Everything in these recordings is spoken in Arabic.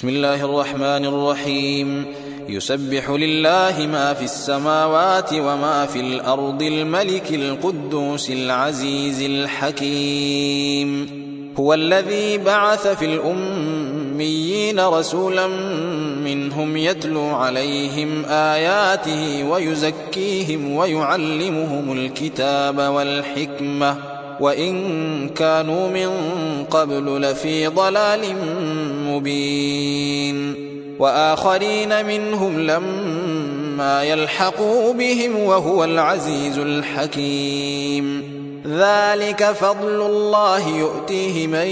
بسم الله الرحمن الرحيم. يسبح لله ما في السماوات وما في الأرض الملك القدوس العزيز الحكيم. هو الذي بعث في الأميين رسولا منهم يتلو عليهم آياته ويزكيهم ويعلمهم الكتاب والحكمة وإن كانوا من قبل لفي ضلال مبين، وآخرين منهم لما يلحقوا بهم وهو العزيز الحكيم. ذلك فضل الله يؤتيه من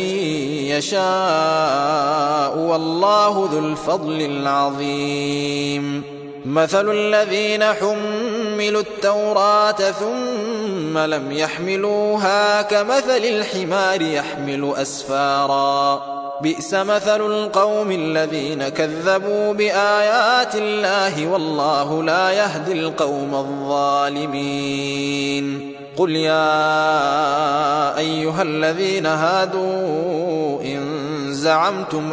يشاء والله ذو الفضل العظيم. مثل الذين حملوا التوراة ثم لم يحملوها كمثل الحمار يحمل أسفارا، بئس مثل القوم الذين كذبوا بآيات الله والله لا يهدي القوم الظالمين. قل يا أيها الذين هادوا إن زعمتم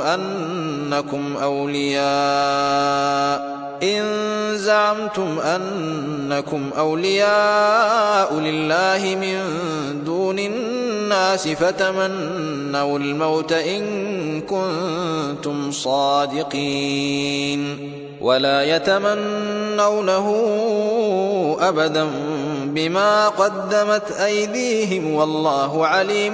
أنكم أولياء لله من دون الناس فتمنوا الموت إن كنتم صادقين، ولا يتمنونه أبدا بما قدمت أيديهم والله عليم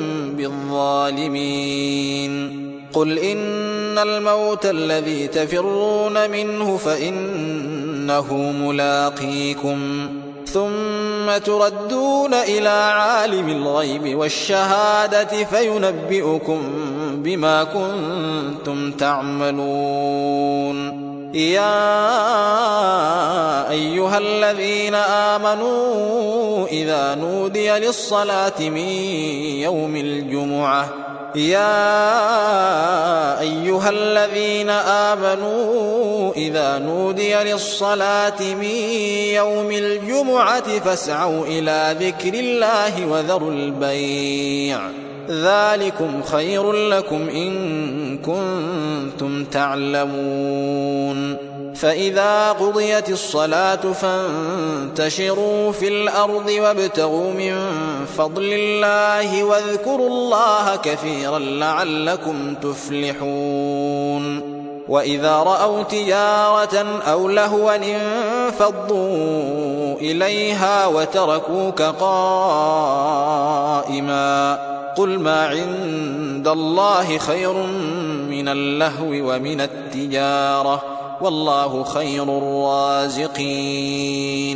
بالظالمين. قل إن الموت الذي تفرون منه فإنه ملاقيكم ثم تردون إلى عالم الغيب والشهادة فينبئكم بما كنتم تعملون. يا أيها الذين آمنوا إذا نودي للصلاة من يوم الجمعة فاسعوا إلى ذكر الله وذروا البيع، ذلكم خير لكم إن كنتم تعلمون. فإذا قضيت الصلاة فانتشروا في الأرض وابتغوا من فضل الله واذكروا الله كثيرا لعلكم تفلحون. وإذا رأوا تجارة أو لهوا انفضوا إليها وتركوك قائما، قل ما عند الله خير من اللهو ومن التجارة والله خير الرازقين.